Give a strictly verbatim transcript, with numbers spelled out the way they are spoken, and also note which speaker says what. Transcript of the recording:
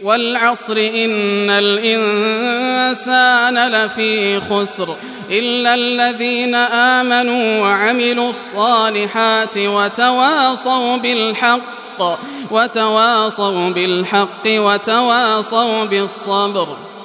Speaker 1: والعصر إن الإنسان لفي خسر إلا الذين آمنوا وعملوا الصالحات وتواصوا بالحق وتواصوا بالحق وتواصوا بالصبر.